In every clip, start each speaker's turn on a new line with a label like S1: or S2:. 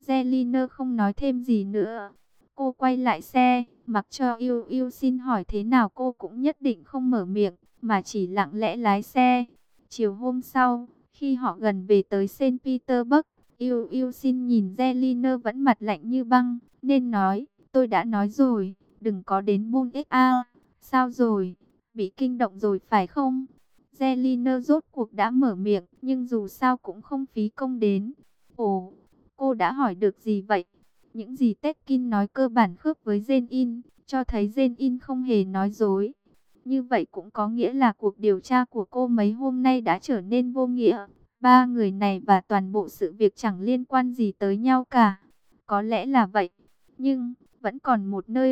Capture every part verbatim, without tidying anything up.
S1: Zelina không nói thêm gì nữa. Cô quay lại xe, mặc cho Yêu Yêu xin hỏi thế nào cô cũng nhất định không mở miệng, mà chỉ lặng lẽ lái xe. Chiều hôm sau, khi họ gần về tới Saint Petersburg, Yêu Yêu xin nhìn Zelina vẫn mặt lạnh như băng, nên nói, tôi đã nói rồi, đừng có đến Bun a. Sao rồi? Bị kinh động rồi phải không? Zelina rốt cuộc đã mở miệng, nhưng dù sao cũng không phí công đến. Ồ, cô đã hỏi được gì vậy? Những gì Tekin nói cơ bản khớp với Jane-in, cho thấy Jane-in không hề nói dối. Như vậy cũng có nghĩa là cuộc điều tra của cô mấy hôm nay đã trở nên vô nghĩa. Ba người này và toàn bộ sự việc chẳng liên quan gì tới nhau cả. Có lẽ là vậy, nhưng vẫn còn một nơi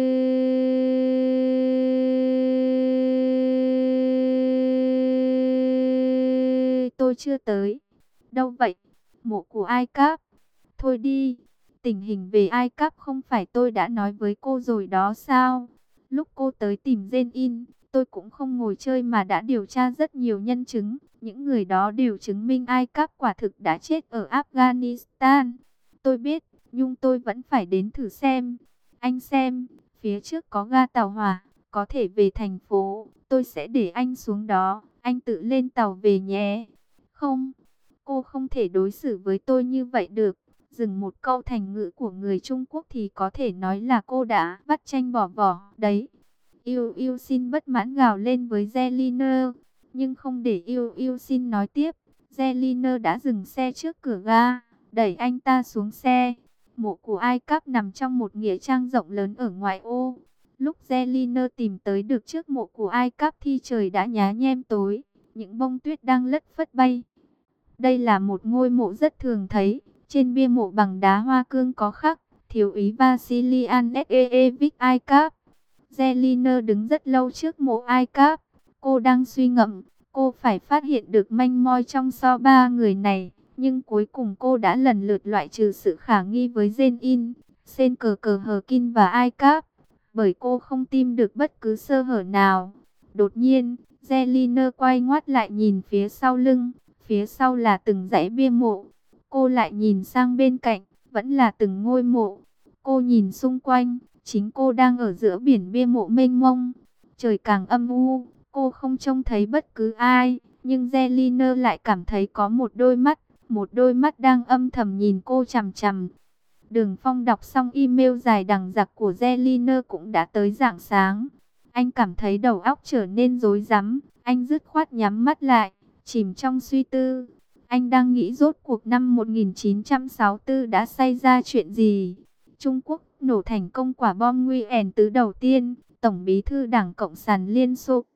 S1: tôi chưa tới. Đâu vậy? Mộ của Ai Cáp. Thôi đi, tình hình về Ai Cáp không phải tôi đã nói với cô rồi đó sao? Lúc cô tới tìm Jane-in, tôi cũng không ngồi chơi mà đã điều tra rất nhiều nhân chứng. Những người đó đều chứng minh Ai Cáp quả thực đã chết ở Afghanistan. Tôi biết, nhưng tôi vẫn phải đến thử xem. Anh xem, phía trước có ga tàu hỏa, có thể về thành phố. Tôi sẽ để anh xuống đó, anh tự lên tàu về nhé. Không, cô không thể đối xử với tôi như vậy được. Dừng một câu thành ngữ của người Trung Quốc thì có thể nói là cô đã bắt tranh bỏ vỏ đấy. Yêu Yêu xin bất mãn gào lên với Zelina, nhưng không để Yêu Yêu xin nói tiếp. Zelina đã dừng xe trước cửa ga, đẩy anh ta xuống xe. Mộ của Ai Cáp nằm trong một nghĩa trang rộng lớn ở ngoại ô. Lúc Zelina tìm tới được trước mộ của Ai Cáp thì trời đã nhá nhem tối, những bông tuyết đang lất phất bay. Đây là một ngôi mộ rất thường thấy. Trên bia mộ bằng đá hoa cương có khắc thiếu úy Vasilian Seyevich Ai Cáp. Zelina đứng rất lâu trước mộ Ai Cáp. Cô đang suy ngẫm, cô phải phát hiện được manh mối trong số ba người này. Nhưng cuối cùng cô đã lần lượt loại trừ sự khả nghi với Jane-in, Sen Cờ Cờ Hờ Kin và Ai Cáp, bởi cô không tìm được bất cứ sơ hở nào. Đột nhiên, Zelina quay ngoắt lại nhìn phía sau lưng. Phía sau là từng dãy bia mộ. Cô lại nhìn sang bên cạnh, vẫn là từng ngôi mộ. Cô nhìn xung quanh, chính cô đang ở giữa biển bia mộ mênh mông. Trời càng âm u, cô không trông thấy bất cứ ai, nhưng Zelina lại cảm thấy có một đôi mắt, một đôi mắt đang âm thầm nhìn cô chằm chằm. Đường Phong đọc xong email dài đằng dặc của Zelina cũng đã tới rạng sáng. Anh cảm thấy đầu óc trở nên rối rắm, anh dứt khoát nhắm mắt lại, chìm trong suy tư. Anh đang nghĩ rốt cuộc năm một nghìn chín trăm sáu mươi tư đã xảy ra chuyện gì? Trung Quốc nổ thành công quả bom Nguyen tứ đầu tiên, Tổng bí thư Đảng Cộng sản Liên Xô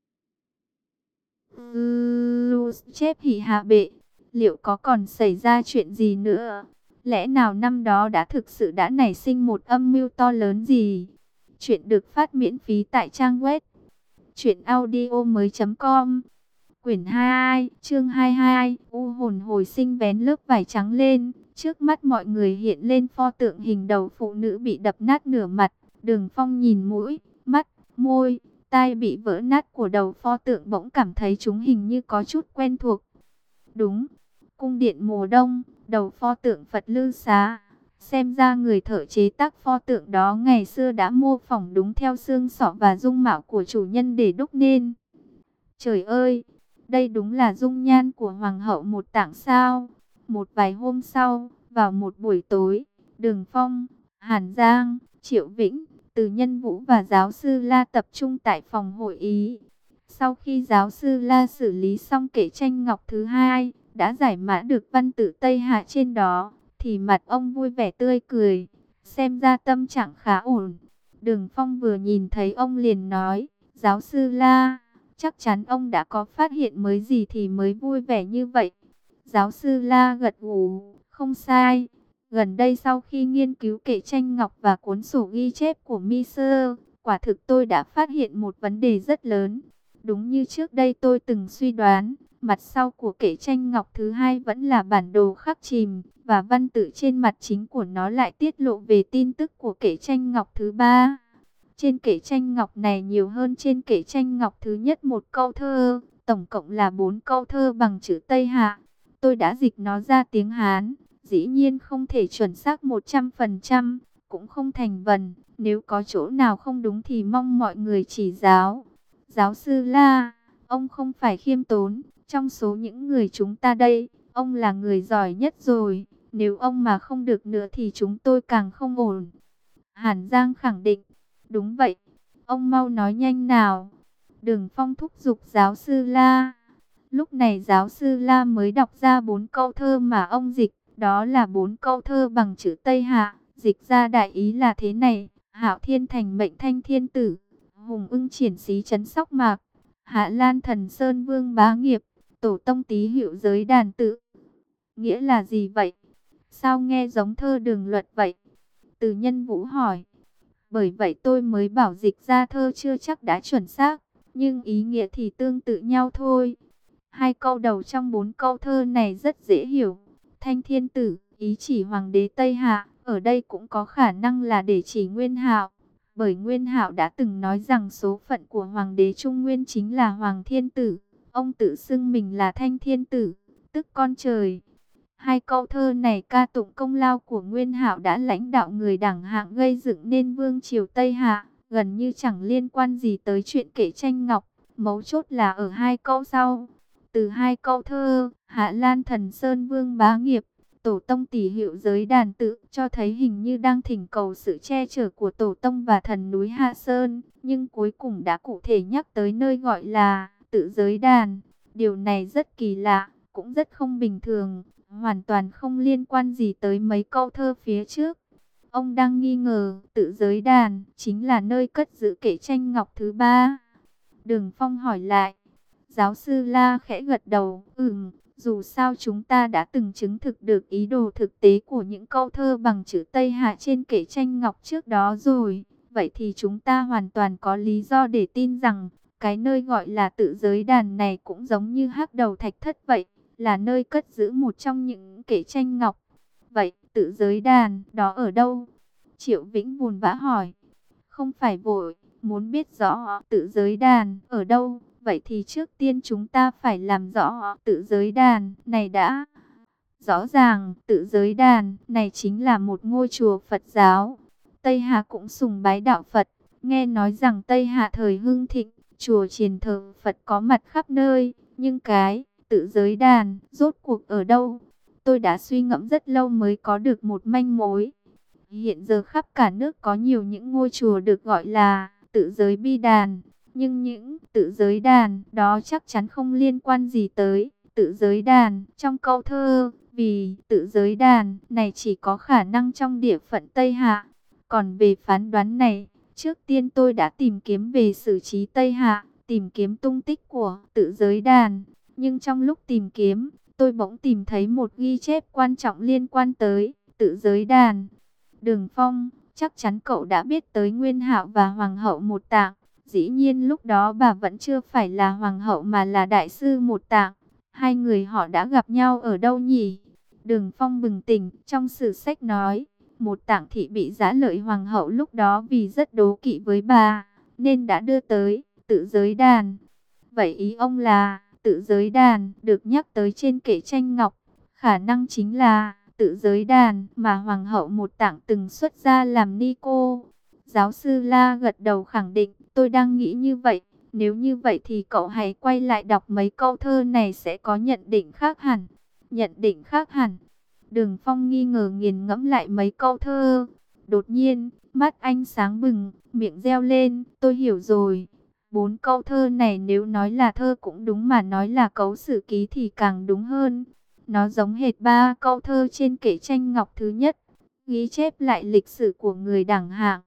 S1: Khrushchev hỉ hạ bệ. Liệu có còn xảy ra chuyện gì nữa? Lẽ nào năm đó đã thực sự đã nảy sinh một âm mưu to lớn gì? Chuyện được phát miễn phí tại trang web truyện audio mới chấm com. Quyển hai, chương hai mươi hai, u hồn hồi sinh vén lớp vải trắng lên. Trước mắt mọi người hiện lên pho tượng hình đầu phụ nữ bị đập nát nửa mặt. Đường Phong nhìn mũi, mắt, môi, tai bị vỡ nát của đầu pho tượng bỗng cảm thấy chúng hình như có chút quen thuộc. Đúng, cung điện mùa đông, đầu pho tượng Phật Lư Xá. Xem ra người thợ chế tác pho tượng đó ngày xưa đã mô phỏng đúng theo xương sọ và dung mạo của chủ nhân để đúc nên. Trời ơi! Đây đúng là dung nhan của Hoàng hậu Một Tạng sao. Một vài hôm sau, vào một buổi tối, Đường Phong, Hàn Giang, Triệu Vĩnh, Từ Nhân Vũ và giáo sư La tập trung tại phòng hội ý. Sau khi giáo sư La xử lý xong kệ tranh ngọc thứ hai, đã giải mã được văn tự Tây Hạ trên đó, thì mặt ông vui vẻ tươi cười, xem ra tâm trạng khá ổn. Đường Phong vừa nhìn thấy ông liền nói, giáo sư La, chắc chắn ông đã có phát hiện mới gì thì mới vui vẻ như vậy. Giáo sư La gật gù, không sai. Gần đây sau khi nghiên cứu kệ tranh ngọc và cuốn sổ ghi chép của Miser, quả thực tôi đã phát hiện một vấn đề rất lớn. Đúng như trước đây tôi từng suy đoán, mặt sau của kệ tranh ngọc thứ hai vẫn là bản đồ khắc chìm, và văn tự trên mặt chính của nó lại tiết lộ về tin tức của kệ tranh ngọc thứ ba. Trên kệ tranh ngọc này nhiều hơn trên kệ tranh ngọc thứ nhất một câu thơ, tổng cộng là bốn câu thơ bằng chữ Tây Hạ. Tôi đã dịch nó ra tiếng Hán, Dĩ nhiên không thể chuẩn xác một trăm phần trăm, cũng không thành vần. Nếu có chỗ nào không đúng thì mong mọi người chỉ giáo. Giáo sư La, ông không phải khiêm tốn. Trong số những người chúng ta đây, ông là người giỏi nhất rồi. Nếu ông mà không được nữa thì chúng tôi càng không ổn. Hàn Giang khẳng định. Đúng vậy. Ông mau nói nhanh nào. Đường Phong thúc giục giáo sư La. Lúc này giáo sư La mới đọc ra bốn câu thơ mà ông dịch. Đó là bốn câu thơ bằng chữ Tây Hạ. Dịch ra đại ý là thế này. Hạo Thiên thành mệnh thanh thiên tử. Hùng ưng triển xí trấn Sóc Mạc. Hạ Lan thần Sơn Vương bá nghiệp. Tổ tông tý hiệu giới đàn tự. Nghĩa là gì vậy? Sao nghe giống thơ Đường Luật vậy? Từ Nhân Vũ hỏi. Bởi vậy tôi mới bảo dịch ra thơ chưa chắc đã chuẩn xác, nhưng ý nghĩa thì tương tự nhau thôi. Hai câu đầu trong bốn câu thơ này rất dễ hiểu. Thanh thiên tử, ý chỉ hoàng đế Tây Hạ, ở đây cũng có khả năng là để chỉ Nguyên Hạo. Bởi Nguyên Hạo đã từng nói rằng số phận của hoàng đế Trung Nguyên chính là Hoàng Thiên Tử. Ông tự xưng mình là Thanh Thiên Tử, tức con trời. Hai câu thơ này ca tụng công lao của Nguyên Hạo đã lãnh đạo người đẳng hạng gây dựng nên vương triều Tây Hạ, gần như chẳng liên quan gì tới chuyện kể tranh ngọc. Mấu chốt là ở hai câu sau. Từ hai câu thơ, Hạ Lan thần Sơn Vương bá nghiệp, tổ tông tỷ hiệu giới đàn tự, cho thấy hình như đang thỉnh cầu sự che chở của tổ tông và thần núi Hạ Sơn, nhưng cuối cùng đã cụ thể nhắc tới nơi gọi là tự giới đàn. Điều này rất kỳ lạ, cũng rất không bình thường, hoàn toàn không liên quan gì tới mấy câu thơ phía trước. Ông đang nghi ngờ tự giới đàn chính là nơi cất giữ kệ tranh ngọc thứ ba. Đường Phong hỏi lại. Giáo sư La khẽ gật đầu. Ừm, dù sao chúng ta đã từng chứng thực được ý đồ thực tế của những câu thơ bằng chữ Tây Hạ trên kệ tranh ngọc trước đó rồi. Vậy thì chúng ta hoàn toàn có lý do để tin rằng cái nơi gọi là tự giới đàn này cũng giống như Hắc Đầu Thạch Thất vậy, là nơi cất giữ một trong những kệ tranh ngọc. Vậy tự giới đàn đó ở đâu? Triệu Vĩnh buồn bã hỏi. Không phải vội, muốn biết rõ tự giới đàn ở đâu, vậy thì trước tiên chúng ta phải làm rõ tự giới đàn này đã. Rõ ràng tự giới đàn này chính là một ngôi chùa Phật giáo. Tây Hạ cũng sùng bái đạo Phật. Nghe nói rằng Tây Hạ thời hưng thịnh, chùa chiền thờ Phật có mặt khắp nơi. Nhưng cái tự giới đàn rốt cuộc ở đâu? Tôi đã suy ngẫm rất lâu mới có được một manh mối. Hiện giờ khắp cả nước có nhiều những ngôi chùa được gọi là tự giới bi đàn. Nhưng những tự giới đàn đó chắc chắn không liên quan gì tới tự giới đàn trong câu thơ. Vì tự giới đàn này chỉ có khả năng trong địa phận Tây Hạ. Còn về phán đoán này, trước tiên tôi đã tìm kiếm về sử trí Tây Hạ, tìm kiếm tung tích của tự giới đàn. Nhưng trong lúc tìm kiếm, tôi bỗng tìm thấy một ghi chép quan trọng liên quan tới tự giới đàn. Đường Phong, chắc chắn cậu đã biết tới Nguyên Hạo và Hoàng hậu Một Tạng. Dĩ nhiên lúc đó bà vẫn chưa phải là Hoàng hậu mà là Đại sư Một Tạng. Hai người họ đã gặp nhau ở đâu nhỉ? Đường Phong bừng tỉnh, trong sử sách nói, Một Tạng thị bị giã lợi Hoàng hậu lúc đó vì rất đố kỵ với bà, nên đã đưa tới tự giới đàn. Vậy ý ông là tự giới đàn được nhắc tới trên kệ tranh ngọc, khả năng chính là tự giới đàn mà Hoàng hậu Một Tạng từng xuất gia làm ni cô. Giáo sư La gật đầu khẳng định, tôi đang nghĩ như vậy. Nếu như vậy thì cậu hãy quay lại đọc mấy câu thơ này sẽ có nhận định khác hẳn. Nhận định khác hẳn. Đường Phong nghi ngờ nghiền ngẫm lại mấy câu thơ. Đột nhiên, mắt anh sáng bừng, miệng reo lên, tôi hiểu rồi. Bốn câu thơ này nếu nói là thơ cũng đúng mà nói là cấu sử ký thì càng đúng hơn. Nó giống hệt ba câu thơ trên kệ tranh ngọc thứ nhất, ghi chép lại lịch sử của người đẳng hạng.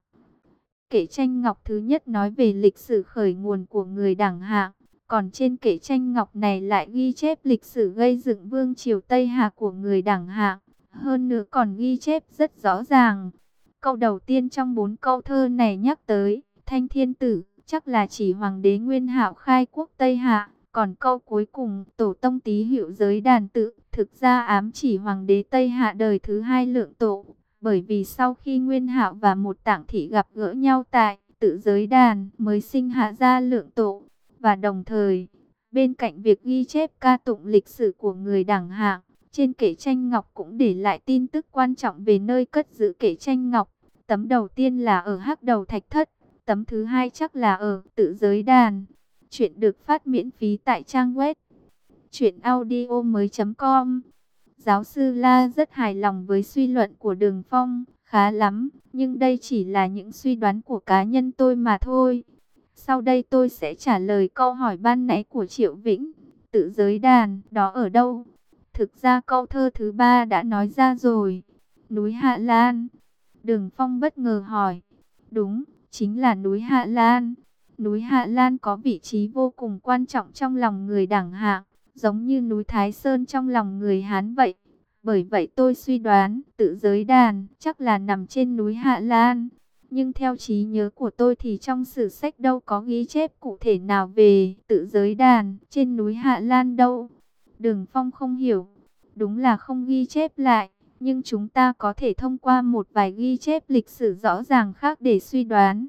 S1: Kệ tranh ngọc thứ nhất nói về lịch sử khởi nguồn của người đẳng hạng, còn trên kệ tranh ngọc này lại ghi chép lịch sử gây dựng vương triều Tây Hạ của người đẳng hạng. Hơn nữa còn ghi chép rất rõ ràng. Câu đầu tiên trong bốn câu thơ này nhắc tới Thanh Thiên Tử, chắc là chỉ hoàng đế Nguyên Hạo khai quốc Tây Hạ. Còn câu cuối cùng, tổ tông tý hiệu giới đàn tự, thực ra ám chỉ hoàng đế Tây Hạ đời thứ hai Lượng Tổ. Bởi vì sau khi Nguyên Hạo và Một Tạng thị gặp gỡ nhau tại tự giới đàn mới sinh hạ ra Lượng Tổ. Và đồng thời, bên cạnh việc ghi chép ca tụng lịch sử của người đẳng hạng, Trên kệ tranh ngọc cũng để lại tin tức quan trọng về nơi cất giữ kệ tranh ngọc. Tấm đầu tiên là ở Hắc Đầu Thạch Thất, tấm thứ hai chắc là ở Tự Giới Đàn. Chuyện được phát miễn phí tại trang web truyện audio mới chấm com. Giáo sư La rất hài lòng với suy luận của Đường Phong, khá lắm, nhưng đây chỉ là những suy đoán của cá nhân tôi mà thôi. Sau đây tôi sẽ trả lời câu hỏi ban nãy của Triệu Vĩnh. Tự Giới Đàn, đó ở đâu? Thực ra câu thơ thứ ba đã nói ra rồi. Núi Hạ Lan. Đường Phong bất ngờ hỏi. Đúng, chính là núi Hạ Lan. Núi Hạ Lan có vị trí vô cùng quan trọng trong lòng người Đảng Hạng, giống như núi Thái Sơn trong lòng người Hán vậy. Bởi vậy tôi suy đoán Tự Giới Đàn chắc là nằm trên núi Hạ Lan. Nhưng theo trí nhớ của tôi thì trong sử sách đâu có ghi chép cụ thể nào về Tự Giới Đàn trên núi Hạ Lan đâu. Đường Phong không hiểu. Đúng là không ghi chép lại, nhưng chúng ta có thể thông qua một vài ghi chép lịch sử rõ ràng khác để suy đoán.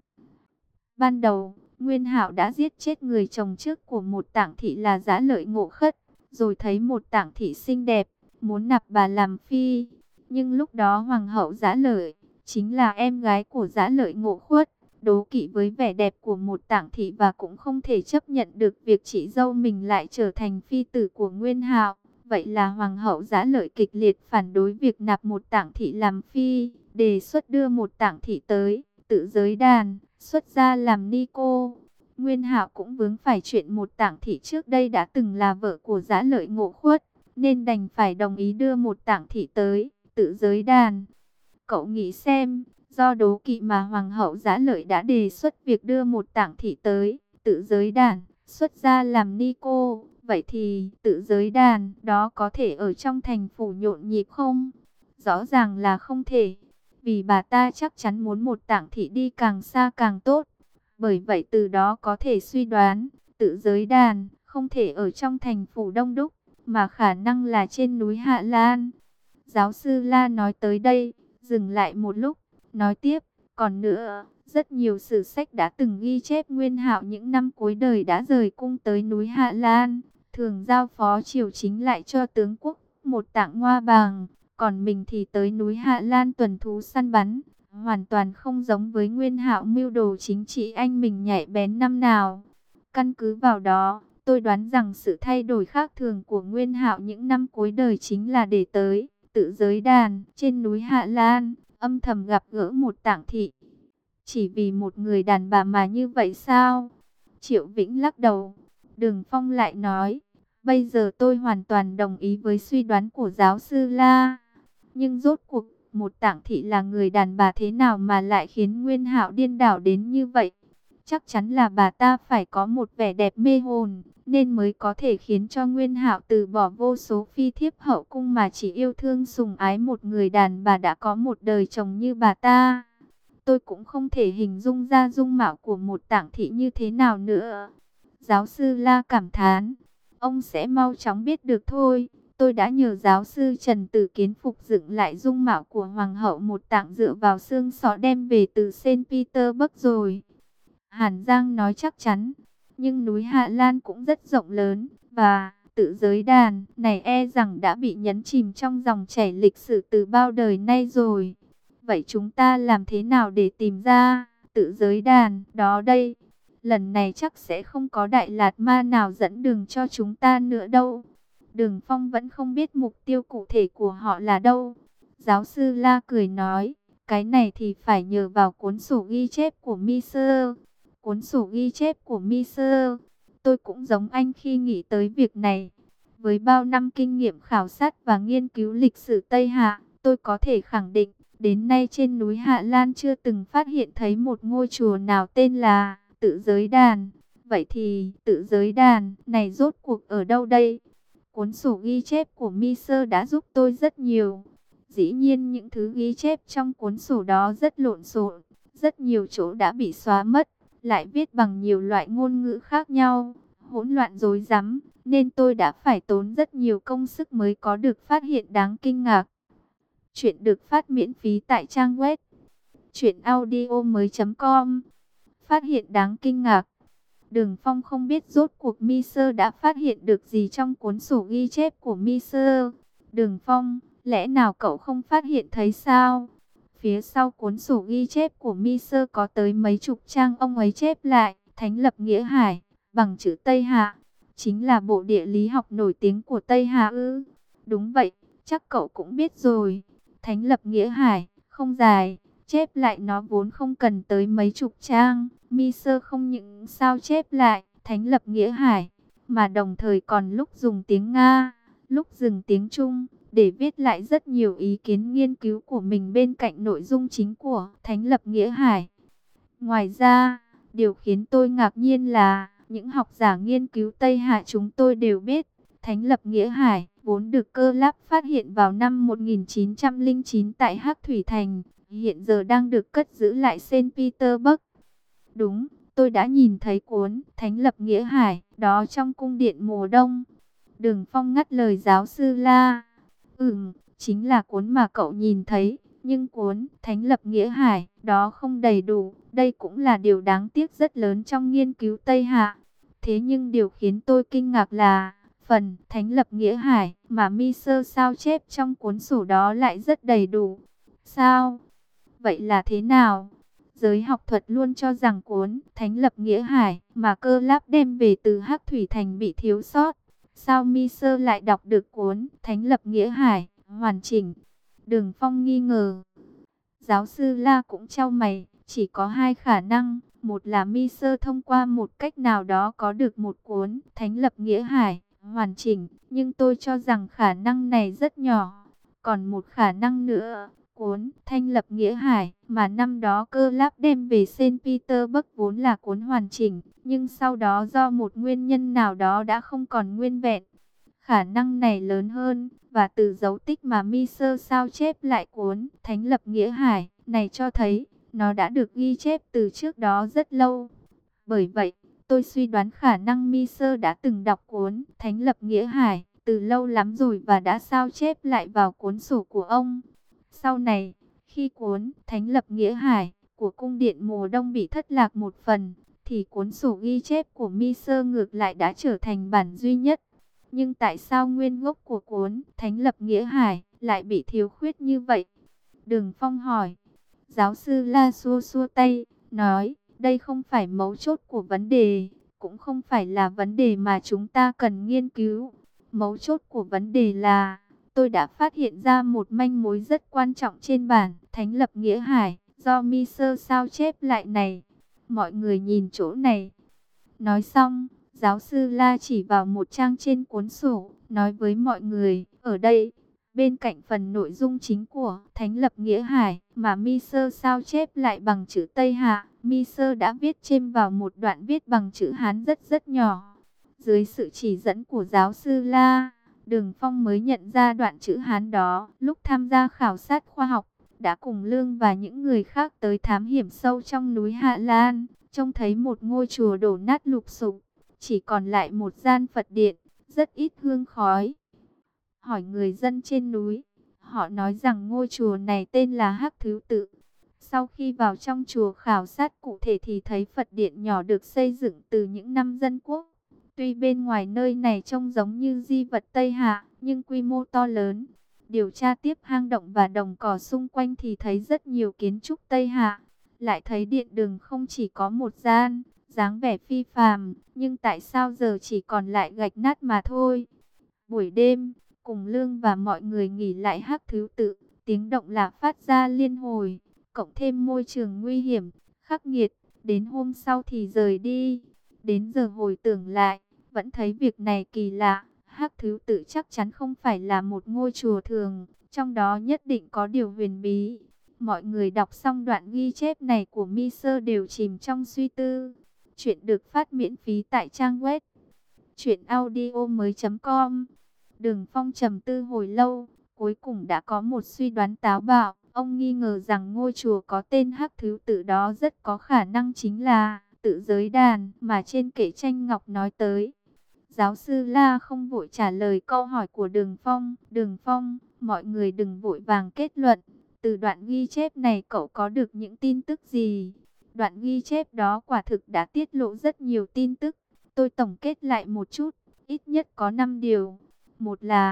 S1: Ban đầu, Nguyên Hạo đã giết chết người chồng trước của một tảng thị là Dã Lợi Ngộ Khất, rồi thấy một tảng thị xinh đẹp, muốn nạp bà làm phi. Nhưng lúc đó Hoàng hậu Dã Lợi, chính là em gái của Dã Lợi Ngộ Khuất, đố kỵ với vẻ đẹp của một tảng thị và cũng không thể chấp nhận được việc chị dâu mình lại trở thành phi tử của Nguyên Hạo. Vậy là Hoàng hậu Dã Lợi kịch liệt phản đối việc nạp một tảng thị làm phi, đề xuất đưa một tảng thị tới Tự Giới Đàn, xuất gia làm ni cô. Nguyên Hạo cũng vướng phải chuyện một tảng thị trước đây đã từng là vợ của Dã Lợi Ngộ Khuất, nên đành phải đồng ý đưa một tảng thị tới Tự Giới Đàn. Cậu nghĩ xem, do đố kỵ mà Hoàng hậu Dã Lợi đã đề xuất việc đưa một tảng thị tới Tự Giới Đàn, xuất gia làm ni cô. Vậy thì Tự Giới Đàn đó có thể ở trong thành phủ nhộn nhịp không? Rõ ràng là không thể, vì bà ta chắc chắn muốn một tảng thị đi càng xa càng tốt. Bởi vậy từ đó có thể suy đoán, Tự Giới Đàn không thể ở trong thành phủ đông đúc, mà khả năng là trên núi Hạ Lan. Giáo sư La nói tới đây, dừng lại một lúc, nói tiếp, còn nữa, rất nhiều sử sách đã từng ghi chép Nguyên Hạo những năm cuối đời đã rời cung tới núi Hạ Lan, thường giao phó triều chính lại cho tướng quốc một tảng hoa bàng, còn mình thì tới núi Hạ Lan tuần thú săn bắn, hoàn toàn không giống với Nguyên Hạo mưu đồ chính trị anh mình nhạy bén năm nào. Căn cứ vào đó, tôi đoán rằng sự thay đổi khác thường của Nguyên Hạo những năm cuối đời chính là để tới Tự Giới Đàn trên núi Hạ Lan, âm thầm gặp gỡ một tảng thị. Chỉ vì một người đàn bà mà như vậy sao? Triệu Vĩnh lắc đầu. Đường Phong lại nói, bây giờ tôi hoàn toàn đồng ý với suy đoán của giáo sư La. Nhưng rốt cuộc, một tảng thị là người đàn bà thế nào mà lại khiến Nguyên Hạo điên đảo đến như vậy? Chắc chắn là bà ta phải có một vẻ đẹp mê hồn, nên mới có thể khiến cho Nguyên Hạo từ bỏ vô số phi thiếp hậu cung mà chỉ yêu thương sùng ái một người đàn bà đã có một đời chồng như bà ta. Tôi cũng không thể hình dung ra dung mạo của một tảng thị như thế nào nữa. Giáo sư La cảm thán, ông sẽ mau chóng biết được thôi. Tôi đã nhờ giáo sư Trần Tử Kiến phục dựng lại dung mạo của Hoàng hậu một tảng dựa vào xương sọ đem về từ Saint Petersburg rồi. Hàn Giang nói chắc chắn, nhưng núi Hạ Lan cũng rất rộng lớn, và Tự Giới Đàn này e rằng đã bị nhấn chìm trong dòng chảy lịch sử từ bao đời nay rồi. Vậy chúng ta làm thế nào để tìm ra Tự Giới Đàn đó đây? Lần này chắc sẽ không có Đại Lạt Ma nào dẫn đường cho chúng ta nữa đâu. Đường Phong vẫn không biết mục tiêu cụ thể của họ là đâu. Giáo sư La cười nói, cái này thì phải nhờ vào cuốn sổ ghi chép của Miser. Cuốn sổ ghi chép của Miser. Tôi cũng giống anh khi nghĩ tới việc này. Với bao năm kinh nghiệm khảo sát và nghiên cứu lịch sử Tây Hạ, tôi có thể khẳng định, đến nay trên núi Hạ Lan chưa từng phát hiện thấy một ngôi chùa nào tên là Tự Giới Đàn. Vậy thì Tự Giới Đàn này rốt cuộc ở đâu đây? Cuốn sổ ghi chép của Miser đã giúp tôi rất nhiều. Dĩ nhiên những thứ ghi chép trong cuốn sổ đó rất lộn xộn, rất nhiều chỗ đã bị xóa mất, lại viết bằng nhiều loại ngôn ngữ khác nhau, hỗn loạn rối rắm, nên tôi đã phải tốn rất nhiều công sức mới có được phát hiện đáng kinh ngạc. Chuyện được phát miễn phí tại trang web truyện audio mới chấm com. Phát hiện đáng kinh ngạc. Đường Phong không biết rốt cuộc Miser đã phát hiện được gì trong cuốn sổ ghi chép của Miser. Đường Phong, lẽ nào cậu không phát hiện thấy sao? Phía sau cuốn sổ ghi chép của Mi Sơ có tới mấy chục trang ông ấy chép lại, Thánh lập Nghĩa Hải, bằng chữ Tây Hạ. Chính là bộ địa lý học nổi tiếng của Tây Hạ ư? Đúng vậy, chắc cậu cũng biết rồi. Thánh lập Nghĩa Hải, không dài, chép lại nó vốn không cần tới mấy chục trang. Mi Sơ không những sao chép lại, Thánh lập Nghĩa Hải, mà đồng thời còn lúc dùng tiếng Nga, lúc dùng tiếng Trung, để viết lại rất nhiều ý kiến nghiên cứu của mình bên cạnh nội dung chính của Thánh lập Nghĩa Hải. Ngoài ra, điều khiến tôi ngạc nhiên là, những học giả nghiên cứu Tây Hạ chúng tôi đều biết, Thánh lập Nghĩa Hải vốn được Cơ Láp phát hiện vào năm một nghìn chín trăm lẻ chín tại Hắc Thủy Thành, hiện giờ đang được cất giữ lại Saint Petersburg. Đúng, tôi đã nhìn thấy cuốn Thánh lập Nghĩa Hải đó trong cung điện mùa đông. Đường Phong ngắt lời giáo sư La. Ừm, chính là cuốn mà cậu nhìn thấy, nhưng cuốn Thánh lập Nghĩa Hải đó không đầy đủ. Đây cũng là điều đáng tiếc rất lớn trong nghiên cứu Tây Hạ. Thế nhưng điều khiến tôi kinh ngạc là, phần Thánh lập Nghĩa Hải mà Mi Sơ sao chép trong cuốn sổ đó lại rất đầy đủ. Sao? Vậy là thế nào? Giới học thuật luôn cho rằng cuốn Thánh lập Nghĩa Hải mà Cơ Láp đem về từ Hắc Thủy Thành bị thiếu sót. Sao Mi Sơ lại đọc được cuốn Thánh lập Nghĩa Hải hoàn chỉnh? Đường Phong nghi ngờ. Giáo sư La cũng chau mày, chỉ có hai khả năng. Một là Mi Sơ thông qua một cách nào đó có được một cuốn Thánh lập Nghĩa Hải hoàn chỉnh, nhưng tôi cho rằng khả năng này rất nhỏ. Còn một khả năng nữa, cuốn Thánh lập Nghĩa Hải mà năm đó Cơ Láp đem về Saint Petersburg vốn là cuốn hoàn chỉnh, nhưng sau đó do một nguyên nhân nào đó đã không còn nguyên vẹn. Khả năng này lớn hơn, và từ dấu tích mà Mi Sơ sao chép lại cuốn Thánh lập Nghĩa Hải này cho thấy, nó đã được ghi chép từ trước đó rất lâu. Bởi vậy, tôi suy đoán khả năng Mi Sơ đã từng đọc cuốn Thánh lập Nghĩa Hải từ lâu lắm rồi và đã sao chép lại vào cuốn sổ của ông. Sau này, khi cuốn Thánh lập Nghĩa Hải của cung điện mùa đông bị thất lạc một phần, thì cuốn sổ ghi chép của Mi Sơ ngược lại đã trở thành bản duy nhất. Nhưng tại sao nguyên gốc của cuốn Thánh lập Nghĩa Hải lại bị thiếu khuyết như vậy? Đường Phong hỏi. Giáo sư La xua xua tay, nói, đây không phải mấu chốt của vấn đề, cũng không phải là vấn đề mà chúng ta cần nghiên cứu. Mấu chốt của vấn đề là, tôi đã phát hiện ra một manh mối rất quan trọng trên bản Thánh lập Nghĩa Hải, do Mi Sơ sao chép lại này. Mọi người nhìn chỗ này. Nói xong, giáo sư La chỉ vào một trang trên cuốn sổ, nói với mọi người, ở đây, bên cạnh phần nội dung chính của Thánh lập Nghĩa Hải mà Mi Sơ sao chép lại bằng chữ Tây Hạ, Mi Sơ đã viết chêm vào một đoạn viết bằng chữ Hán rất rất nhỏ. Dưới sự chỉ dẫn của giáo sư La, Đường Phong mới nhận ra đoạn chữ Hán đó. Lúc tham gia khảo sát khoa học, đã cùng Lương và những người khác tới thám hiểm sâu trong núi Hạ Lan, trông thấy một ngôi chùa đổ nát lụp xụp, chỉ còn lại một gian Phật điện, rất ít hương khói. Hỏi người dân trên núi, họ nói rằng ngôi chùa này tên là Hắc Thứ Tự. Sau khi vào trong chùa khảo sát cụ thể thì thấy Phật điện nhỏ được xây dựng từ những năm Dân Quốc. Tuy bên ngoài nơi này trông giống như di vật Tây Hạ, nhưng quy mô to lớn. Điều tra tiếp hang động và đồng cỏ xung quanh thì thấy rất nhiều kiến trúc Tây Hạ. Lại thấy điện đường không chỉ có một gian, dáng vẻ phi phàm, nhưng tại sao giờ chỉ còn lại gạch nát mà thôi. Buổi đêm, cùng Lương và mọi người nghỉ lại Hắc Thứ Tự, tiếng động là phát ra liên hồi, cộng thêm môi trường nguy hiểm, khắc nghiệt, đến hôm sau thì rời đi. Đến giờ hồi tưởng lại, vẫn thấy việc này kỳ lạ. Hắc Thứ Tự chắc chắn không phải là một ngôi chùa thường, trong đó nhất định có điều huyền bí. Mọi người đọc xong đoạn ghi chép này của Mi Sơ đều chìm trong suy tư. Chuyện được phát miễn phí tại trang web truyện audio mới chấm com. Đường Phong trầm tư hồi lâu, cuối cùng đã có một suy đoán táo bạo. Ông nghi ngờ rằng ngôi chùa có tên Hắc Thứ Tự đó rất có khả năng chính là tự giới đàn mà trên kệ tranh ngọc nói tới. Giáo sư La không vội trả lời câu hỏi của Đường Phong. Đường Phong, mọi người đừng vội vàng kết luận. Từ đoạn ghi chép này cậu có được những tin tức gì? Đoạn ghi chép đó quả thực đã tiết lộ rất nhiều tin tức. Tôi tổng kết lại một chút, ít nhất có năm điều. Một là,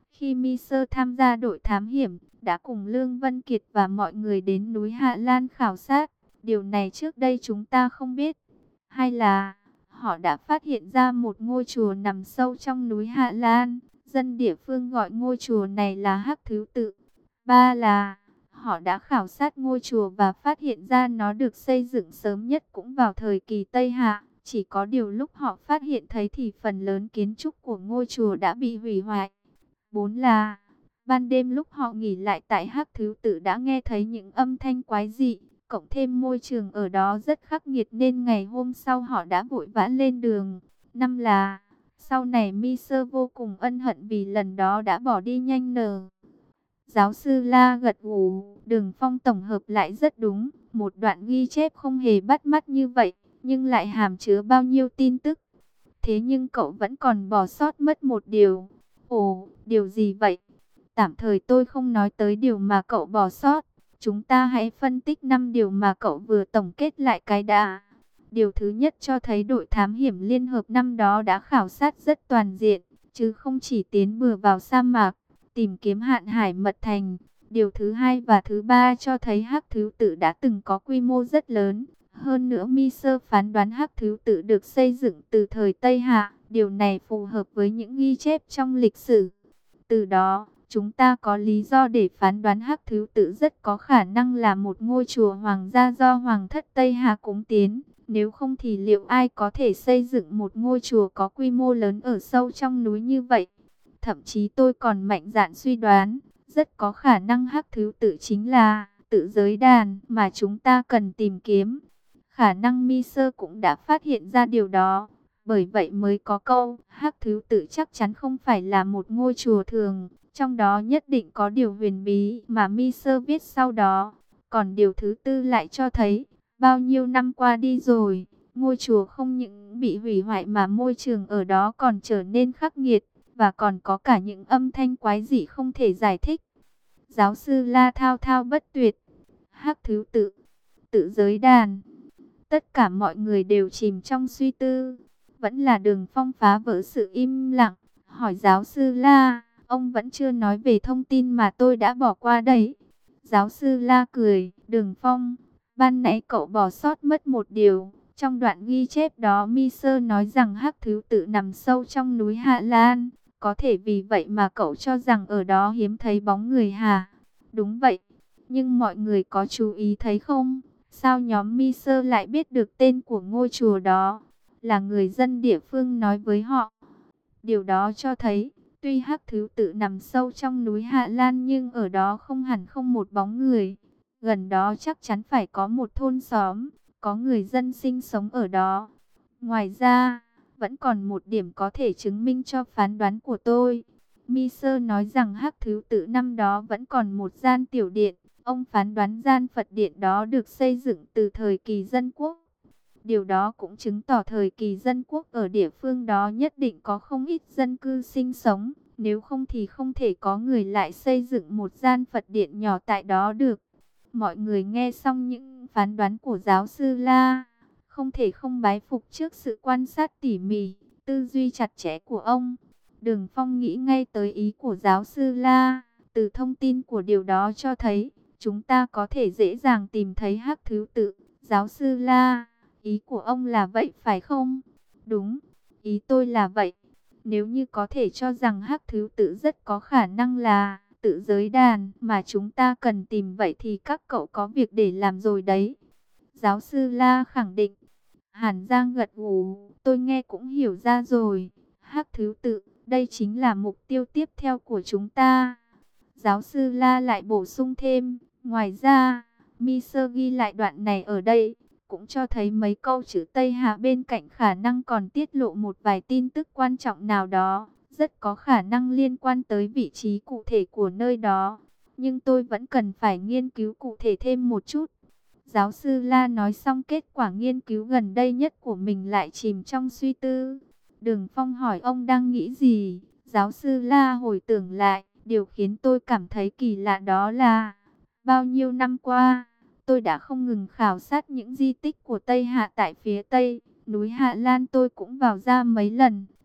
S1: Khi Mi Sơ tham gia đội thám hiểm, đã cùng Lương Vân Kiệt và mọi người đến núi Hạ Lan khảo sát. Điều này trước đây chúng ta không biết. Hay là họ đã phát hiện ra một ngôi chùa nằm sâu trong núi Hạ Lan. Dân địa phương gọi ngôi chùa này là Hắc Thứ Tự. Ba là họ đã khảo sát ngôi chùa và phát hiện ra nó được xây dựng sớm nhất cũng vào thời kỳ Tây Hạ. Chỉ có điều lúc họ phát hiện thấy thì phần lớn kiến trúc của ngôi chùa đã bị hủy hoại. Bốn là ban đêm lúc họ nghỉ lại tại Hắc Thứ Tự đã nghe thấy những âm thanh quái dị. Cộng thêm môi trường ở đó rất khắc nghiệt nên ngày hôm sau họ đã vội vã lên đường. Năm là sau này Mi Sơ vô cùng ân hận vì lần đó đã bỏ đi nhanh nở. Giáo sư La gật gù, Đường Phong tổng hợp lại rất đúng. Một đoạn ghi chép không hề bắt mắt như vậy, nhưng lại hàm chứa bao nhiêu tin tức. Thế nhưng cậu vẫn còn bỏ sót mất một điều. Ồ, điều gì vậy? Tạm thời tôi không nói tới điều mà cậu bỏ sót. Chúng ta hãy phân tích năm điều mà cậu vừa tổng kết lại cái đã. Điều thứ nhất cho thấy đội thám hiểm liên hợp năm đó đã khảo sát rất toàn diện, chứ không chỉ tiến bừa vào sa mạc, tìm kiếm hạn hải mật thành. Điều thứ hai và thứ ba cho thấy Hắc Thứ Tự đã từng có quy mô rất lớn. Hơn nữa Mi Sơ phán đoán Hắc Thứ Tự được xây dựng từ thời Tây Hạ. Điều này phù hợp với những ghi chép trong lịch sử. Từ đó, chúng ta có lý do để phán đoán Hắc Thứ Tự rất có khả năng là một ngôi chùa hoàng gia do Hoàng thất Tây Hà cúng tiến. Nếu không thì liệu ai có thể xây dựng một ngôi chùa có quy mô lớn ở sâu trong núi như vậy? Thậm chí tôi còn mạnh dạn suy đoán, rất có khả năng Hắc Thứ Tự chính là tự giới đàn mà chúng ta cần tìm kiếm. Khả năng Mi Sơ cũng đã phát hiện ra điều đó. Bởi vậy mới có câu, Hắc Thứ Tự chắc chắn không phải là một ngôi chùa thường. Trong đó nhất định có điều huyền bí mà Mi Sơ viết sau đó. Còn điều thứ tư lại cho thấy, bao nhiêu năm qua đi rồi, ngôi chùa không những bị hủy hoại mà môi trường ở đó còn trở nên khắc nghiệt. Và còn có cả những âm thanh quái dị không thể giải thích. Giáo sư La thao thao bất tuyệt. Hắc Thứ Tự, tự giới đàn. Tất cả mọi người đều chìm trong suy tư. Vẫn là Đường Phong phá vỡ sự im lặng, hỏi giáo sư La, ông vẫn chưa nói về thông tin mà tôi đã bỏ qua đấy. Giáo sư La cười, Đường Phong, ban nãy cậu bỏ sót mất một điều. Trong đoạn ghi chép đó Mi Sơ nói rằng Hắc Thứ Tự nằm sâu trong núi Hạ Lan. Có thể vì vậy mà cậu cho rằng ở đó hiếm thấy bóng người hả? Đúng vậy, nhưng mọi người có chú ý thấy không? Sao nhóm Mi Sơ lại biết được tên của ngôi chùa đó? Là người dân địa phương nói với họ. Điều đó cho thấy, tuy Hắc Thứ Tự nằm sâu trong núi Hạ Lan nhưng ở đó không hẳn không một bóng người. Gần đó chắc chắn phải có một thôn xóm, có người dân sinh sống ở đó. Ngoài ra, vẫn còn một điểm có thể chứng minh cho phán đoán của tôi. Mi Sơ nói rằng Hắc Thứ Tự năm đó vẫn còn một gian tiểu điện. Ông phán đoán gian Phật điện đó được xây dựng từ thời kỳ dân quốc. Điều đó cũng chứng tỏ thời kỳ dân quốc ở địa phương đó nhất định có không ít dân cư sinh sống. Nếu không thì không thể có người lại xây dựng một gian Phật điện nhỏ tại đó được. Mọi người nghe xong những phán đoán của giáo sư La, không thể không bái phục trước sự quan sát tỉ mỉ, tư duy chặt chẽ của ông. Đường Phong nghĩ ngay tới ý của giáo sư La. Từ thông tin của điều đó cho thấy, chúng ta có thể dễ dàng tìm thấy Hắc Thứ Tự. Giáo sư La, ý của ông là vậy phải không? Đúng, ý tôi là vậy. Nếu như có thể cho rằng Hắc Thứ Tự rất có khả năng là tự giới đàn mà chúng ta cần tìm vậy thì các cậu có việc để làm rồi đấy. Giáo sư La khẳng định. Hàn Giang gật gù, tôi nghe cũng hiểu ra rồi. Hắc Thứ Tự, đây chính là mục tiêu tiếp theo của chúng ta. Giáo sư La lại bổ sung thêm, ngoài ra, Mi Sơ ghi lại đoạn này ở đây, cũng cho thấy mấy câu chữ Tây Hạ bên cạnh khả năng còn tiết lộ một vài tin tức quan trọng nào đó, rất có khả năng liên quan tới vị trí cụ thể của nơi đó. Nhưng tôi vẫn cần phải nghiên cứu cụ thể thêm một chút. Giáo sư La nói xong kết quả nghiên cứu gần đây nhất của mình lại chìm trong suy tư. Đường Phong hỏi ông đang nghĩ gì? Giáo sư La hồi tưởng lại, điều khiến tôi cảm thấy kỳ lạ đó là bao nhiêu năm qua, tôi đã không ngừng khảo sát những di tích của Tây Hạ tại phía Tây. Núi Hạ Lan tôi cũng vào ra mấy lần,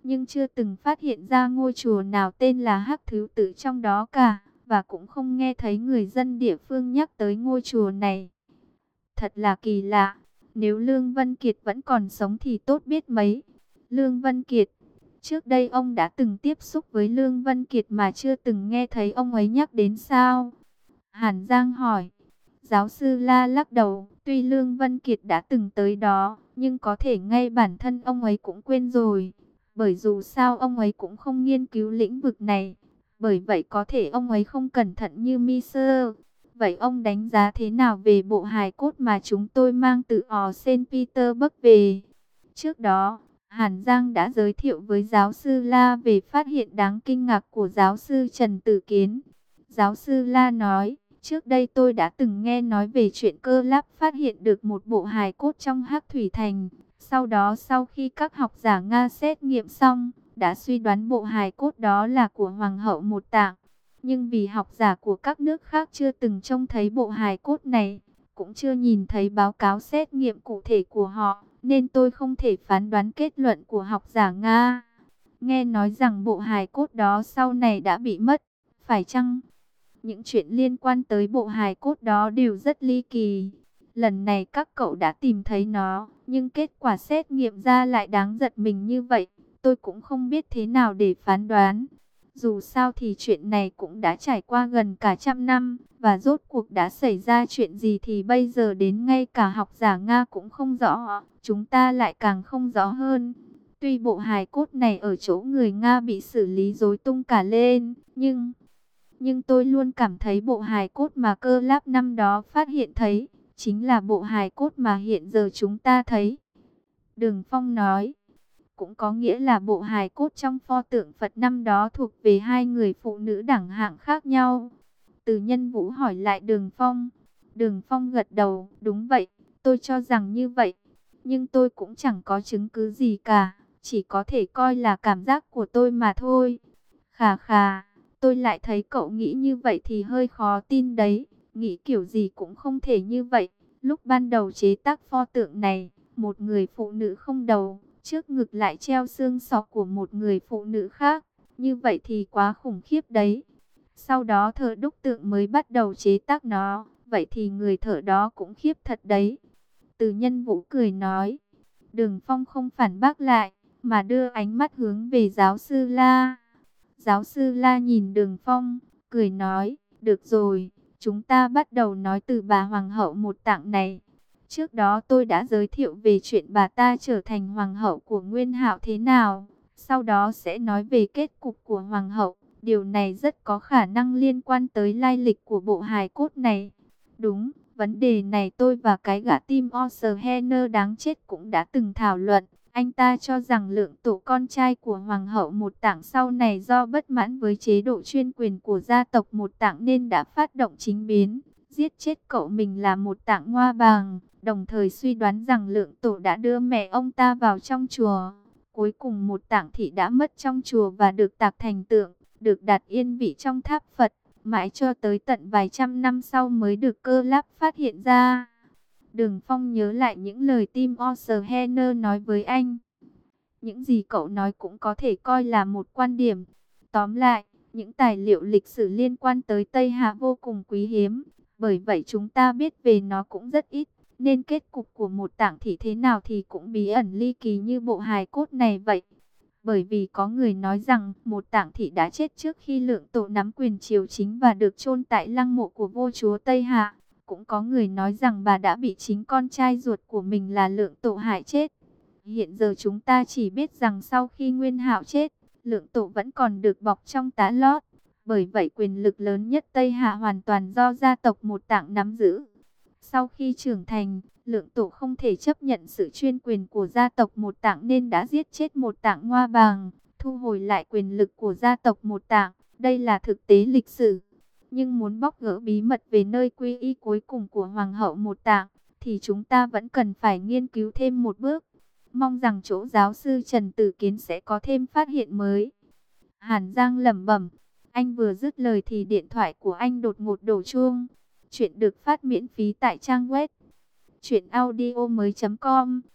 S1: nhưng chưa từng phát hiện ra ngôi chùa nào tên là Hắc Thứ Tự trong đó cả, và cũng không nghe thấy người dân địa phương nhắc tới ngôi chùa này. Thật là kỳ lạ, nếu Lương Vân Kiệt vẫn còn sống thì tốt biết mấy. Lương Vân Kiệt, trước đây ông đã từng tiếp xúc với Lương Vân Kiệt mà chưa từng nghe thấy ông ấy nhắc đến sao? Hàn Giang hỏi. Giáo sư La lắc đầu, tuy Lương Vân Kiệt đã từng tới đó, nhưng có thể ngay bản thân ông ấy cũng quên rồi. Bởi dù sao ông ấy cũng không nghiên cứu lĩnh vực này. Bởi vậy có thể ông ấy không cẩn thận như Miser. Vậy ông đánh giá thế nào về bộ hài cốt mà chúng tôi mang từ ò Saint Petersburg về? Trước đó, Hàn Giang đã giới thiệu với giáo sư La về phát hiện đáng kinh ngạc của giáo sư Trần Tử Kiến. Giáo sư La nói, trước đây tôi đã từng nghe nói về chuyện Cơ Láp phát hiện được một bộ hài cốt trong Hắc Thủy Thành. Sau đó sau khi các học giả Nga xét nghiệm xong, đã suy đoán bộ hài cốt đó là của Hoàng hậu Một Tạng. Nhưng vì học giả của các nước khác chưa từng trông thấy bộ hài cốt này, cũng chưa nhìn thấy báo cáo xét nghiệm cụ thể của họ, nên tôi không thể phán đoán kết luận của học giả Nga. Nghe nói rằng bộ hài cốt đó sau này đã bị mất, phải chăng? Những chuyện liên quan tới bộ hài cốt đó đều rất ly kỳ. Lần này các cậu đã tìm thấy nó, nhưng kết quả xét nghiệm ra lại đáng giật mình như vậy. Tôi cũng không biết thế nào để phán đoán. Dù sao thì chuyện này cũng đã trải qua gần cả trăm năm, và rốt cuộc đã xảy ra chuyện gì thì bây giờ đến ngay cả học giả Nga cũng không rõ, chúng ta lại càng không rõ hơn. Tuy bộ hài cốt này ở chỗ người Nga bị xử lý rối tung cả lên, nhưng... Nhưng tôi luôn cảm thấy bộ hài cốt mà Cơ Láp năm đó phát hiện thấy, chính là bộ hài cốt mà hiện giờ chúng ta thấy. Đường Phong nói, cũng có nghĩa là bộ hài cốt trong pho tượng Phật năm đó thuộc về hai người phụ nữ đẳng hạng khác nhau. Từ Nhân Vũ hỏi lại Đường Phong. Đường Phong gật đầu, đúng vậy, tôi cho rằng như vậy. Nhưng tôi cũng chẳng có chứng cứ gì cả, chỉ có thể coi là cảm giác của tôi mà thôi. Khà khà. Tôi lại thấy cậu nghĩ như vậy thì hơi khó tin đấy. Nghĩ kiểu gì cũng không thể như vậy. Lúc ban đầu chế tác pho tượng này, một người phụ nữ không đầu, trước ngực lại treo xương sọ của một người phụ nữ khác. Như vậy thì quá khủng khiếp đấy. Sau đó thợ đúc tượng mới bắt đầu chế tác nó. Vậy thì người thợ đó cũng khiếp thật đấy. Từ Nhân Vũ cười nói. Đường Phong không phản bác lại, mà đưa ánh mắt hướng về giáo sư La. Giáo sư La nhìn Đường Phong, cười nói, được rồi, chúng ta bắt đầu nói từ bà Hoàng hậu Một Tạng này. Trước đó tôi đã giới thiệu về chuyện bà ta trở thành Hoàng hậu của Nguyên Hạo thế nào, sau đó sẽ nói về kết cục của Hoàng hậu. Điều này rất có khả năng liên quan tới lai lịch của bộ hài cốt này. Đúng, vấn đề này tôi và cái gã Tim Osterhener đáng chết cũng đã từng thảo luận. Anh ta cho rằng Lượng Tổ con trai của Hoàng hậu Một Tạng sau này do bất mãn với chế độ chuyên quyền của gia tộc Một Tạng nên đã phát động chính biến, giết chết cậu mình là Một Tạng Ngoa Bàng, đồng thời suy đoán rằng Lượng Tổ đã đưa mẹ ông ta vào trong chùa. Cuối cùng Một Tạng thị đã mất trong chùa và được tạc thành tượng, được đặt yên vị trong tháp Phật, mãi cho tới tận vài trăm năm sau mới được Cơ Láp phát hiện ra. Đường Phong nhớ lại những lời Tim Osterhener nói với anh. Những gì cậu nói cũng có thể coi là một quan điểm. Tóm lại, những tài liệu lịch sử liên quan tới Tây Hạ vô cùng quý hiếm. Bởi vậy chúng ta biết về nó cũng rất ít. Nên kết cục của Một Tạng thị thế nào thì cũng bí ẩn ly kỳ như bộ hài cốt này vậy. Bởi vì có người nói rằng Một Tạng thị đã chết trước khi Lượng Tổ nắm quyền triều chính và được chôn tại lăng mộ của vua chúa Tây Hạ. Cũng có người nói rằng bà đã bị chính con trai ruột của mình là Lượng Tổ hại chết. Hiện giờ chúng ta chỉ biết rằng sau khi Nguyên Hạo chết, Lượng Tổ vẫn còn được bọc trong tá lót. Bởi vậy quyền lực lớn nhất Tây Hạ hoàn toàn do gia tộc Một Tạng nắm giữ. Sau khi trưởng thành, Lượng Tổ không thể chấp nhận sự chuyên quyền của gia tộc Một Tạng nên đã giết chết Một Tạng Ngoa Bàng, thu hồi lại quyền lực của gia tộc Một Tạng. Đây là thực tế lịch sử. Nhưng muốn bóc gỡ bí mật về nơi quy y cuối cùng của Hoàng hậu Một Tạng, thì chúng ta vẫn cần phải nghiên cứu thêm một bước. Mong rằng chỗ giáo sư Trần Tử Kiến sẽ có thêm phát hiện mới. Hàn Giang lẩm bẩm. Anh vừa dứt lời thì điện thoại của anh đột ngột đổ chuông. Chuyện được phát miễn phí tại trang web truyện audio mới chấm com.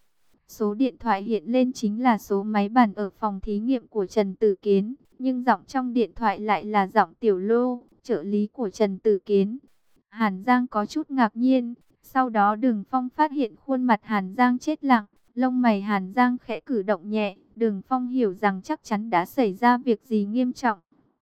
S1: Số điện thoại hiện lên chính là số máy bàn ở phòng thí nghiệm của Trần Tử Kiến, nhưng giọng trong điện thoại lại là giọng Tiểu Lô, trợ lý của Trần Tử Kiến. Hàn Giang có chút ngạc nhiên, sau đó Đường Phong phát hiện khuôn mặt Hàn Giang chết lặng, lông mày Hàn Giang khẽ cử động nhẹ, Đường Phong hiểu rằng chắc chắn đã xảy ra việc gì nghiêm trọng.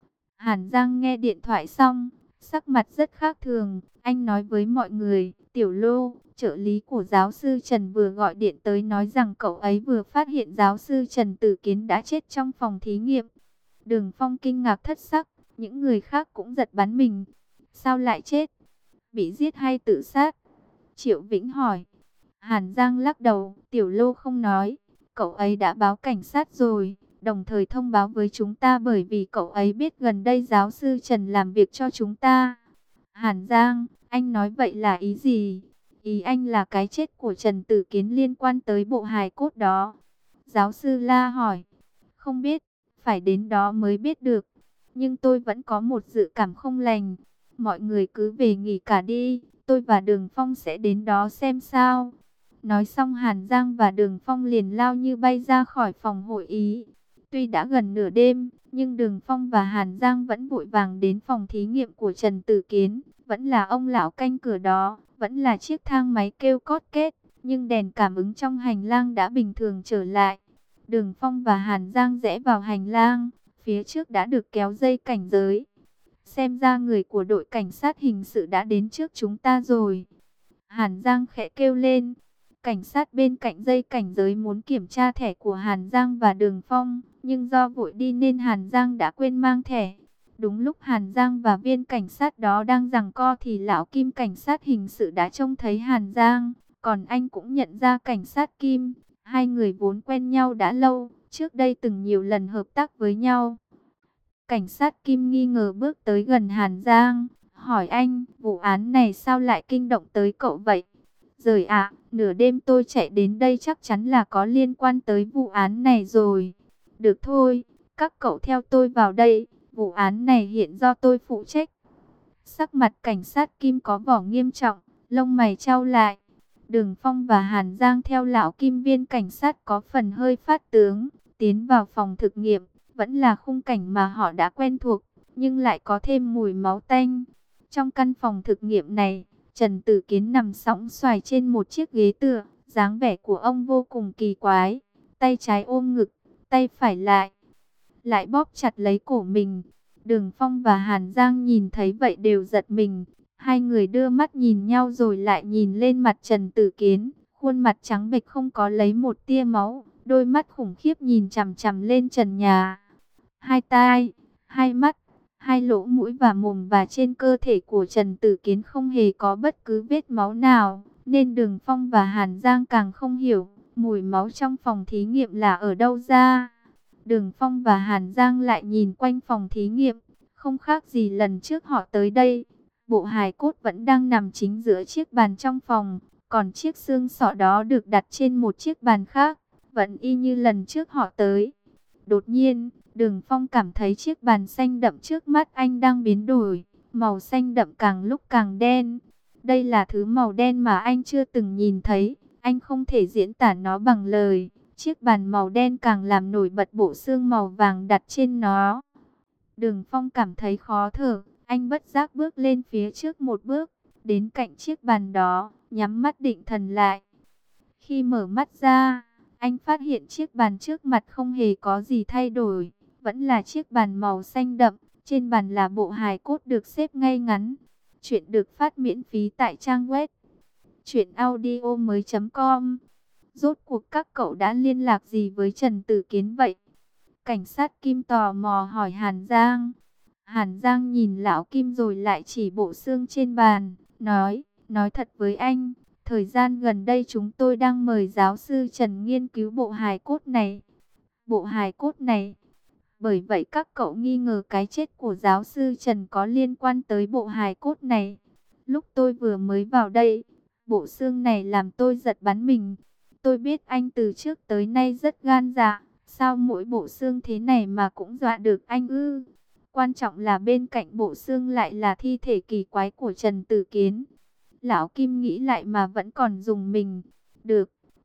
S1: Hàn Giang nghe điện thoại xong, sắc mặt rất khác thường, anh nói với mọi người, Tiểu Lô, trợ lý của giáo sư Trần vừa gọi điện tới nói rằng cậu ấy vừa phát hiện giáo sư Trần Tử Kiến đã chết trong phòng thí nghiệm. Đường Phong kinh ngạc thất sắc, những người khác cũng giật bắn mình. Sao lại chết? Bị giết hay tự sát? Triệu Vĩnh hỏi. Hàn Giang lắc đầu, Tiểu Lô không nói, cậu ấy đã báo cảnh sát rồi, đồng thời thông báo với chúng ta bởi vì cậu ấy biết gần đây giáo sư Trần làm việc cho chúng ta. Hàn Giang, anh nói vậy là ý gì? Ý anh là cái chết của Trần Tử Kiến liên quan tới bộ hài cốt đó. Giáo sư La hỏi. Không biết, phải đến đó mới biết được. Nhưng tôi vẫn có một dự cảm không lành. Mọi người cứ về nghỉ cả đi, tôi và Đường Phong sẽ đến đó xem sao. Nói xong Hàn Giang và Đường Phong liền lao như bay ra khỏi phòng hội ý. Tuy đã gần nửa đêm, nhưng Đường Phong và Hàn Giang vẫn vội vàng đến phòng thí nghiệm của Trần Tử Kiến. Vẫn là ông lão canh cửa đó, vẫn là chiếc thang máy kêu cót két, nhưng đèn cảm ứng trong hành lang đã bình thường trở lại. Đường Phong và Hàn Giang rẽ vào hành lang, phía trước đã được kéo dây cảnh giới. Xem ra người của đội cảnh sát hình sự đã đến trước chúng ta rồi. Hàn Giang khẽ kêu lên. Cảnh sát bên cạnh dây cảnh giới muốn kiểm tra thẻ của Hàn Giang và Đường Phong, nhưng do vội đi nên Hàn Giang đã quên mang thẻ. Đúng lúc Hàn Giang và viên cảnh sát đó đang giằng co thì lão Kim cảnh sát hình sự đã trông thấy Hàn Giang, còn anh cũng nhận ra cảnh sát Kim. Hai người vốn quen nhau đã lâu, trước đây từng nhiều lần hợp tác với nhau. Cảnh sát Kim nghi ngờ bước tới gần Hàn Giang, hỏi anh, vụ án này sao lại kinh động tới cậu vậy? Rời ạ, nửa đêm tôi chạy đến đây chắc chắn là có liên quan tới vụ án này rồi. Được thôi, các cậu theo tôi vào đây, vụ án này hiện do tôi phụ trách. Sắc mặt cảnh sát Kim có vỏ nghiêm trọng, lông mày chau lại. Đường Phong và Hàn Giang theo lão Kim viên cảnh sát có phần hơi phát tướng, tiến vào phòng thực nghiệm. Vẫn là khung cảnh mà họ đã quen thuộc, nhưng lại có thêm mùi máu tanh. Trong căn phòng thực nghiệm này, Trần Tử Kiến nằm sõng xoài trên một chiếc ghế tựa, dáng vẻ của ông vô cùng kỳ quái. Tay trái ôm ngực, tay phải lại, lại bóp chặt lấy cổ mình. Đường Phong và Hàn Giang nhìn thấy vậy đều giật mình. Hai người đưa mắt nhìn nhau rồi lại nhìn lên mặt Trần Tử Kiến. Khuôn mặt trắng bệch không có lấy một tia máu, đôi mắt khủng khiếp nhìn chằm chằm lên trần nhà. Hai tai, hai mắt, hai lỗ mũi và mồm và trên cơ thể của Trần Tử Kiến không hề có bất cứ vết máu nào, nên Đường Phong và Hàn Giang càng không hiểu mùi máu trong phòng thí nghiệm là ở đâu ra. Đường Phong và Hàn Giang lại nhìn quanh phòng thí nghiệm, không khác gì lần trước họ tới đây. Bộ hài cốt vẫn đang nằm chính giữa chiếc bàn trong phòng, còn chiếc xương sọ đó được đặt trên một chiếc bàn khác, vẫn y như lần trước họ tới. Đột nhiên, Đường Phong cảm thấy chiếc bàn xanh đậm trước mắt anh đang biến đổi, màu xanh đậm càng lúc càng đen. Đây là thứ màu đen mà anh chưa từng nhìn thấy, anh không thể diễn tả nó bằng lời. Chiếc bàn màu đen càng làm nổi bật bộ xương màu vàng đặt trên nó. Đường Phong cảm thấy khó thở, anh bất giác bước lên phía trước một bước, đến cạnh chiếc bàn đó, nhắm mắt định thần lại. Khi mở mắt ra, anh phát hiện chiếc bàn trước mặt không hề có gì thay đổi, vẫn là chiếc bàn màu xanh đậm, trên bàn là bộ hài cốt được xếp ngay ngắn. Chuyện được phát miễn phí tại trang web truyện audio mới chấm com. Rốt cuộc các cậu đã liên lạc gì với Trần Tử Kiến vậy? Cảnh sát Kim tò mò hỏi Hàn Giang. Hàn Giang nhìn lão Kim rồi lại chỉ bộ xương trên bàn, nói, nói thật với anh, thời gian gần đây chúng tôi đang mời giáo sư Trần nghiên cứu bộ hài cốt này. Bộ hài cốt này. Bởi vậy các cậu nghi ngờ cái chết của giáo sư Trần có liên quan tới bộ hài cốt này. Lúc tôi vừa mới vào đây, bộ xương này làm tôi giật bắn mình. Tôi biết anh từ trước tới nay rất gan dạ, sao mỗi bộ xương thế này mà cũng dọa được anh ư? Quan trọng là bên cạnh bộ xương lại là thi thể kỳ quái của Trần Tử Kiến. Lão Kim nghĩ lại mà vẫn còn rùng mình. Được,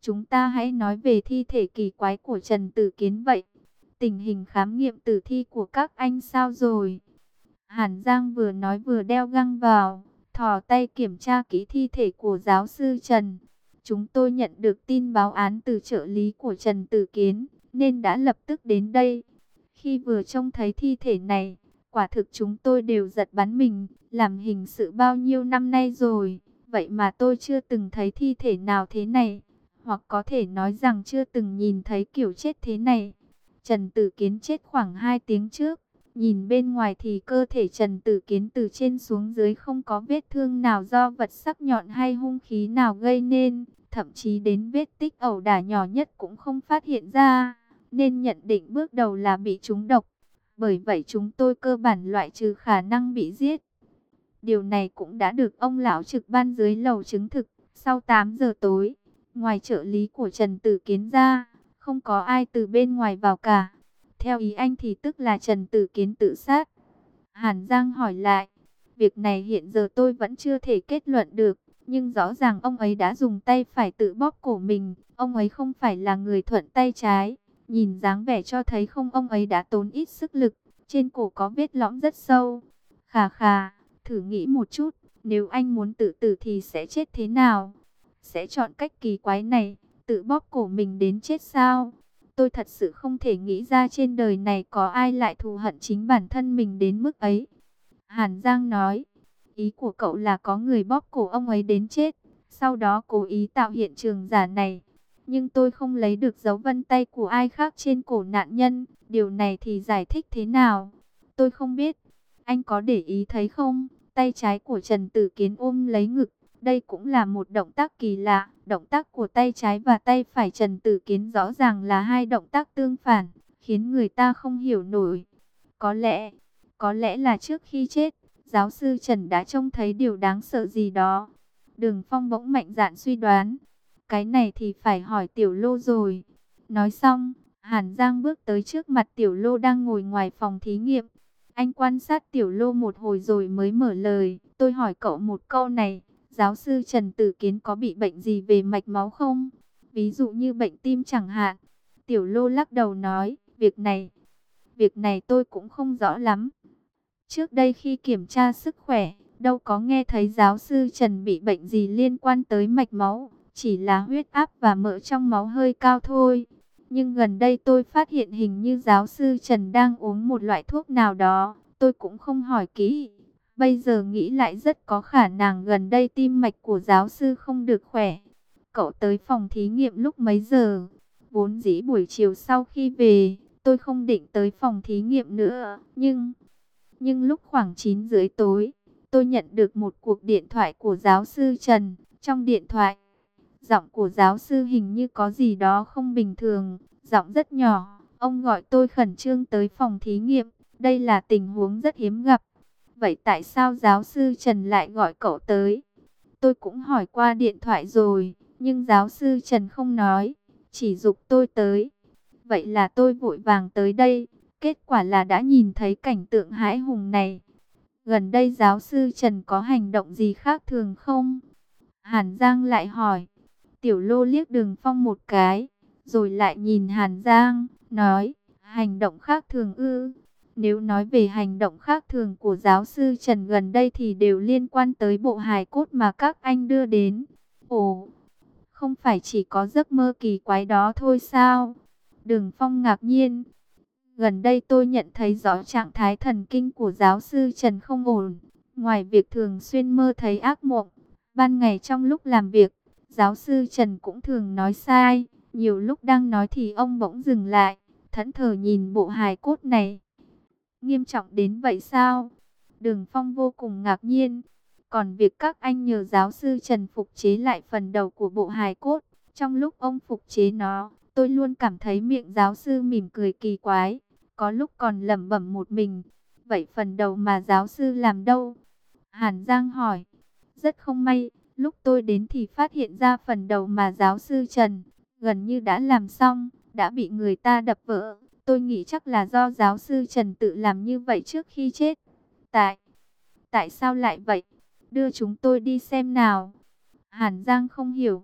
S1: chúng ta hãy nói về thi thể kỳ quái của Trần Tử Kiến vậy. Tình hình khám nghiệm tử thi của các anh sao rồi? Hàn Giang vừa nói vừa đeo găng vào, thò tay kiểm tra kỹ thi thể của giáo sư Trần. Chúng tôi nhận được tin báo án từ trợ lý của Trần Tử Kiến, nên đã lập tức đến đây. Khi vừa trông thấy thi thể này, quả thực chúng tôi đều giật bắn mình. Làm hình sự bao nhiêu năm nay rồi, vậy mà tôi chưa từng thấy thi thể nào thế này, hoặc có thể nói rằng chưa từng nhìn thấy kiểu chết thế này. Trần Tử Kiến chết khoảng hai tiếng trước. Nhìn bên ngoài thì cơ thể Trần Tử Kiến từ trên xuống dưới không có vết thương nào do vật sắc nhọn hay hung khí nào gây nên, thậm chí đến vết tích ẩu đả nhỏ nhất cũng không phát hiện ra, nên nhận định bước đầu là bị trúng độc. Bởi vậy chúng tôi cơ bản loại trừ khả năng bị giết. Điều này cũng đã được ông lão trực ban dưới lầu chứng thực. Sau tám giờ tối, ngoài trợ lý của Trần Tử Kiến ra, không có ai từ bên ngoài vào cả. Theo ý anh thì tức là Trần Tử Kiến tự sát. Hàn Giang hỏi lại, việc này hiện giờ tôi vẫn chưa thể kết luận được, nhưng rõ ràng ông ấy đã dùng tay phải tự bóp cổ mình. Ông ấy không phải là người thuận tay trái. Nhìn dáng vẻ cho thấy không, ông ấy đã tốn ít sức lực. Trên cổ có vết lõm rất sâu. Khà khà, thử nghĩ một chút, nếu anh muốn tự tử thì sẽ chết thế nào? Sẽ chọn cách kỳ quái này, tự bóp cổ mình đến chết sao? Tôi thật sự không thể nghĩ ra trên đời này có ai lại thù hận chính bản thân mình đến mức ấy. Hàn Giang nói, ý của cậu là có người bóp cổ ông ấy đến chết, sau đó cố ý tạo hiện trường giả này. Nhưng tôi không lấy được dấu vân tay của ai khác trên cổ nạn nhân, điều này thì giải thích thế nào? Tôi không biết, anh có để ý thấy không? Tay trái của Trần Tử Kiến ôm lấy ngực, đây cũng là một động tác kỳ lạ. Động tác của tay trái và tay phải Trần Tử Kiến rõ ràng là hai động tác tương phản, khiến người ta không hiểu nổi. Có lẽ, có lẽ là trước khi chết, giáo sư Trần đã trông thấy điều đáng sợ gì đó. Đường Phong bỗng mạnh dạn suy đoán. Cái này thì phải hỏi Tiểu Lô rồi. Nói xong, Hàn Giang bước tới trước mặt Tiểu Lô đang ngồi ngoài phòng thí nghiệm. Anh quan sát Tiểu Lô một hồi rồi mới mở lời. Tôi hỏi cậu một câu này. Giáo sư Trần Tử Kiến có bị bệnh gì về mạch máu không? Ví dụ như bệnh tim chẳng hạn. Tiểu Lô lắc đầu nói, việc này, việc này tôi cũng không rõ lắm. Trước đây khi kiểm tra sức khỏe, đâu có nghe thấy giáo sư Trần bị bệnh gì liên quan tới mạch máu, chỉ là huyết áp và mỡ trong máu hơi cao thôi. Nhưng gần đây tôi phát hiện hình như giáo sư Trần đang uống một loại thuốc nào đó, tôi cũng không hỏi kỹ. Bây giờ nghĩ lại rất có khả năng gần đây tim mạch của giáo sư không được khỏe. Cậu tới phòng thí nghiệm lúc mấy giờ? Vốn dĩ buổi chiều sau khi về, tôi không định tới phòng thí nghiệm nữa. Nhưng, nhưng lúc khoảng chín rưỡi tối, tôi nhận được một cuộc điện thoại của giáo sư Trần. Trong điện thoại, giọng của giáo sư hình như có gì đó không bình thường, giọng rất nhỏ. Ông gọi tôi khẩn trương tới phòng thí nghiệm, đây là tình huống rất hiếm gặp. Vậy tại sao giáo sư Trần lại gọi cậu tới? Tôi cũng hỏi qua điện thoại rồi, nhưng giáo sư Trần không nói, chỉ giục tôi tới. Vậy là tôi vội vàng tới đây, kết quả là đã nhìn thấy cảnh tượng hãi hùng này. Gần đây giáo sư Trần có hành động gì khác thường không? Hàn Giang lại hỏi. Tiểu Lô liếc Đường Phong một cái, rồi lại nhìn Hàn Giang, nói, hành động khác thường ư? Nếu nói về hành động khác thường của giáo sư Trần gần đây thì đều liên quan tới bộ hài cốt mà các anh đưa đến. Ồ, không phải chỉ có giấc mơ kỳ quái đó thôi sao? Đường Phong ngạc nhiên. Gần đây tôi nhận thấy rõ trạng thái thần kinh của giáo sư Trần không ổn. Ngoài việc thường xuyên mơ thấy ác mộng, ban ngày trong lúc làm việc, giáo sư Trần cũng thường nói sai. Nhiều lúc đang nói thì ông bỗng dừng lại, thẫn thờ nhìn bộ hài cốt này. Nghiêm trọng đến vậy sao? Đường Phong vô cùng ngạc nhiên. Còn việc các anh nhờ giáo sư Trần phục chế lại phần đầu của bộ hài cốt, trong lúc ông phục chế nó, tôi luôn cảm thấy miệng giáo sư mỉm cười kỳ quái, có lúc còn lẩm bẩm một mình. Vậy phần đầu mà giáo sư làm đâu? Hàn Giang hỏi. Rất không may, lúc tôi đến thì phát hiện ra phần đầu mà giáo sư Trần gần như đã làm xong, đã bị người ta đập vỡ. Tôi nghĩ chắc là do giáo sư Trần tự làm như vậy trước khi chết. Tại, tại sao lại vậy? Đưa chúng tôi đi xem nào. Hàn Giang không hiểu.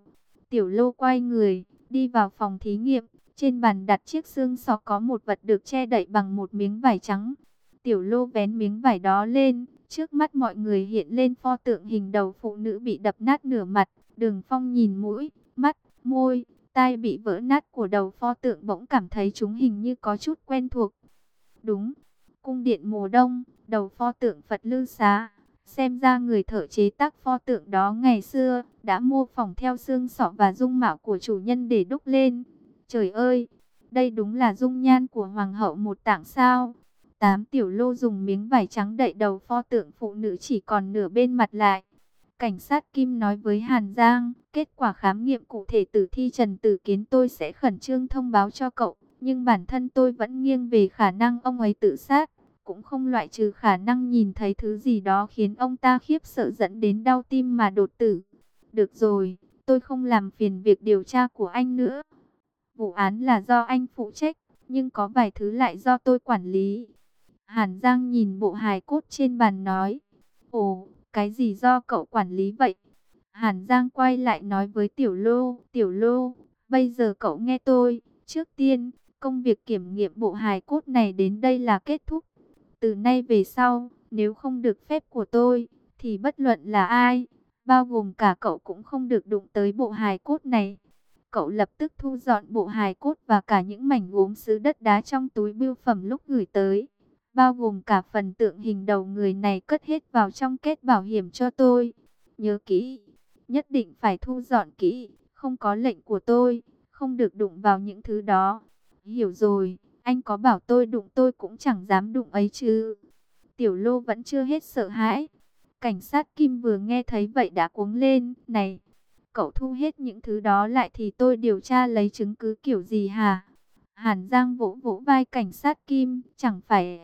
S1: Tiểu Lô quay người, đi vào phòng thí nghiệm. Trên bàn đặt chiếc xương sọ có một vật được che đậy bằng một miếng vải trắng. Tiểu Lô vén miếng vải đó lên, trước mắt mọi người hiện lên pho tượng hình đầu phụ nữ bị đập nát nửa mặt. Đường Phong nhìn mũi, mắt, môi, tai bị vỡ nát của đầu pho tượng bỗng cảm thấy chúng hình như có chút quen thuộc. Đúng, cung điện mùa đông, đầu pho tượng Phật Lư Xá. Xem ra người thợ chế tác pho tượng đó ngày xưa đã mô phỏng theo xương sọ và dung mạo của chủ nhân để đúc lên. Trời ơi, đây đúng là dung nhan của hoàng hậu một tạng sao. Tám Tiểu Lô dùng miếng vải trắng đậy đầu pho tượng phụ nữ chỉ còn nửa bên mặt lại. Cảnh sát Kim nói với Hàn Giang, kết quả khám nghiệm cụ thể tử thi Trần Tử Kiến tôi sẽ khẩn trương thông báo cho cậu. Nhưng bản thân tôi vẫn nghiêng về khả năng ông ấy tự sát. Cũng không loại trừ khả năng nhìn thấy thứ gì đó khiến ông ta khiếp sợ dẫn đến đau tim mà đột tử. Được rồi, tôi không làm phiền việc điều tra của anh nữa. Vụ án là do anh phụ trách, nhưng có vài thứ lại do tôi quản lý. Hàn Giang nhìn bộ hài cốt trên bàn nói. Ồ, cái gì do cậu quản lý vậy? Hàn Giang quay lại nói với Tiểu Lô. Tiểu Lô, bây giờ cậu nghe tôi. Trước tiên, công việc kiểm nghiệm bộ hài cốt này đến đây là kết thúc. Từ nay về sau, nếu không được phép của tôi, thì bất luận là ai, bao gồm cả cậu cũng không được đụng tới bộ hài cốt này. Cậu lập tức thu dọn bộ hài cốt và cả những mảnh gốm sứ đất đá trong túi bưu phẩm lúc gửi tới. Bao gồm cả phần tượng hình đầu người này cất hết vào trong két bảo hiểm cho tôi. Nhớ kỹ, nhất định phải thu dọn kỹ, không có lệnh của tôi, không được đụng vào những thứ đó. Hiểu rồi, anh có bảo tôi đụng tôi cũng chẳng dám đụng ấy chứ. Tiểu Lô vẫn chưa hết sợ hãi. Cảnh sát Kim vừa nghe thấy vậy đã cuống lên. Này, cậu thu hết những thứ đó lại thì tôi điều tra lấy chứng cứ kiểu gì hả? Hàn Giang vỗ vỗ vai cảnh sát Kim. Chẳng phải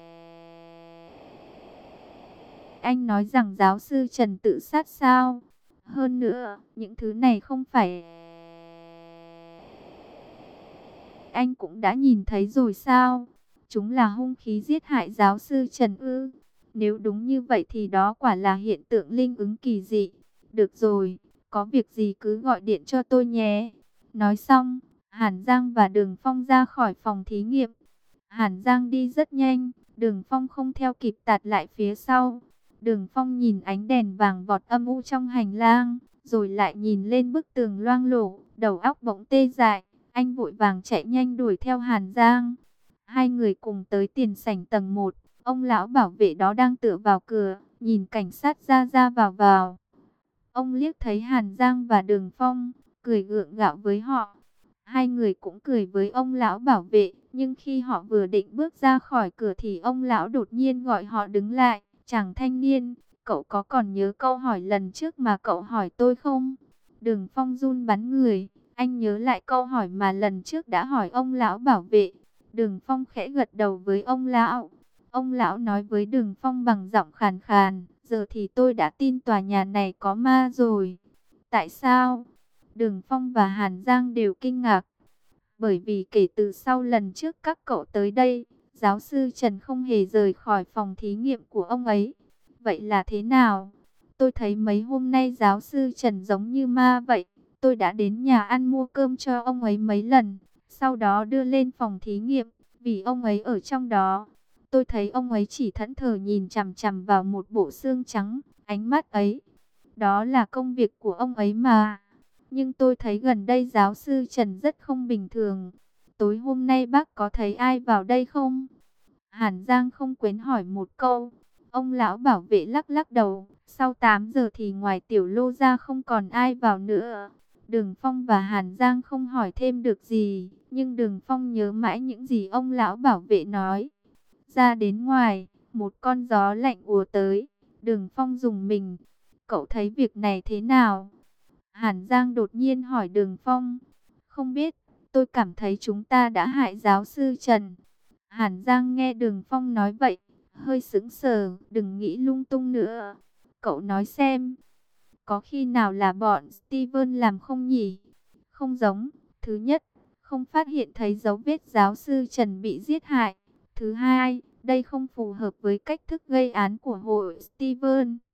S1: anh nói rằng giáo sư Trần tự sát sao? Hơn nữa, những thứ này không phải anh cũng đã nhìn thấy rồi sao? Chúng là hung khí giết hại giáo sư Trần ư? Nếu đúng như vậy thì đó quả là hiện tượng linh ứng kỳ dị. Được rồi, có việc gì cứ gọi điện cho tôi nhé. Nói xong, Hàn Giang và Đường Phong ra khỏi phòng thí nghiệm. Hàn Giang đi rất nhanh, Đường Phong không theo kịp tạt lại phía sau. Đường Phong nhìn ánh đèn vàng vọt âm u trong hành lang, rồi lại nhìn lên bức tường loang lổ, đầu óc bỗng tê dại. Anh vội vàng chạy nhanh đuổi theo Hàn Giang. Hai người cùng tới tiền sảnh tầng một. Ông lão bảo vệ đó đang tựa vào cửa, nhìn cảnh sát ra ra vào vào. Ông liếc thấy Hàn Giang và Đường Phong, cười gượng gạo với họ. Hai người cũng cười với ông lão bảo vệ, nhưng khi họ vừa định bước ra khỏi cửa thì ông lão đột nhiên gọi họ đứng lại. Chàng thanh niên, cậu có còn nhớ câu hỏi lần trước mà cậu hỏi tôi không? Đường Phong run bắn người, anh nhớ lại câu hỏi mà lần trước đã hỏi ông lão bảo vệ. Đường Phong khẽ gật đầu với ông lão. Ông lão nói với Đường Phong bằng giọng khàn khàn, giờ thì tôi đã tin tòa nhà này có ma rồi. Tại sao? Đường Phong và Hàn Giang đều kinh ngạc. Bởi vì kể từ sau lần trước các cậu tới đây, giáo sư Trần không hề rời khỏi phòng thí nghiệm của ông ấy. Vậy là thế nào? Tôi thấy mấy hôm nay giáo sư Trần giống như ma vậy. Tôi đã đến nhà ăn mua cơm cho ông ấy mấy lần, sau đó đưa lên phòng thí nghiệm, vì ông ấy ở trong đó. Tôi thấy ông ấy chỉ thẫn thờ nhìn chằm chằm vào một bộ xương trắng, ánh mắt ấy. Đó là công việc của ông ấy mà. Nhưng tôi thấy gần đây giáo sư Trần rất không bình thường. Tối hôm nay bác có thấy ai vào đây không? Hàn Giang không quên hỏi một câu. Ông lão bảo vệ lắc lắc đầu. Sau tám giờ thì ngoài Tiểu Lô ra không còn ai vào nữa. Đường Phong và Hàn Giang không hỏi thêm được gì. Nhưng Đường Phong nhớ mãi những gì ông lão bảo vệ nói. Ra đến ngoài, một con gió lạnh ùa tới. Đường Phong rùng mình. Cậu thấy việc này thế nào? Hàn Giang đột nhiên hỏi Đường Phong. Không biết, tôi cảm thấy chúng ta đã hại giáo sư Trần. Hàn Giang nghe Đường Phong nói vậy, hơi sững sờ, đừng nghĩ lung tung nữa. Cậu nói xem, có khi nào là bọn Steven làm không nhỉ? Không giống. Thứ nhất, không phát hiện thấy dấu vết giáo sư Trần bị giết hại. Thứ hai, đây không phù hợp với cách thức gây án của hội Steven.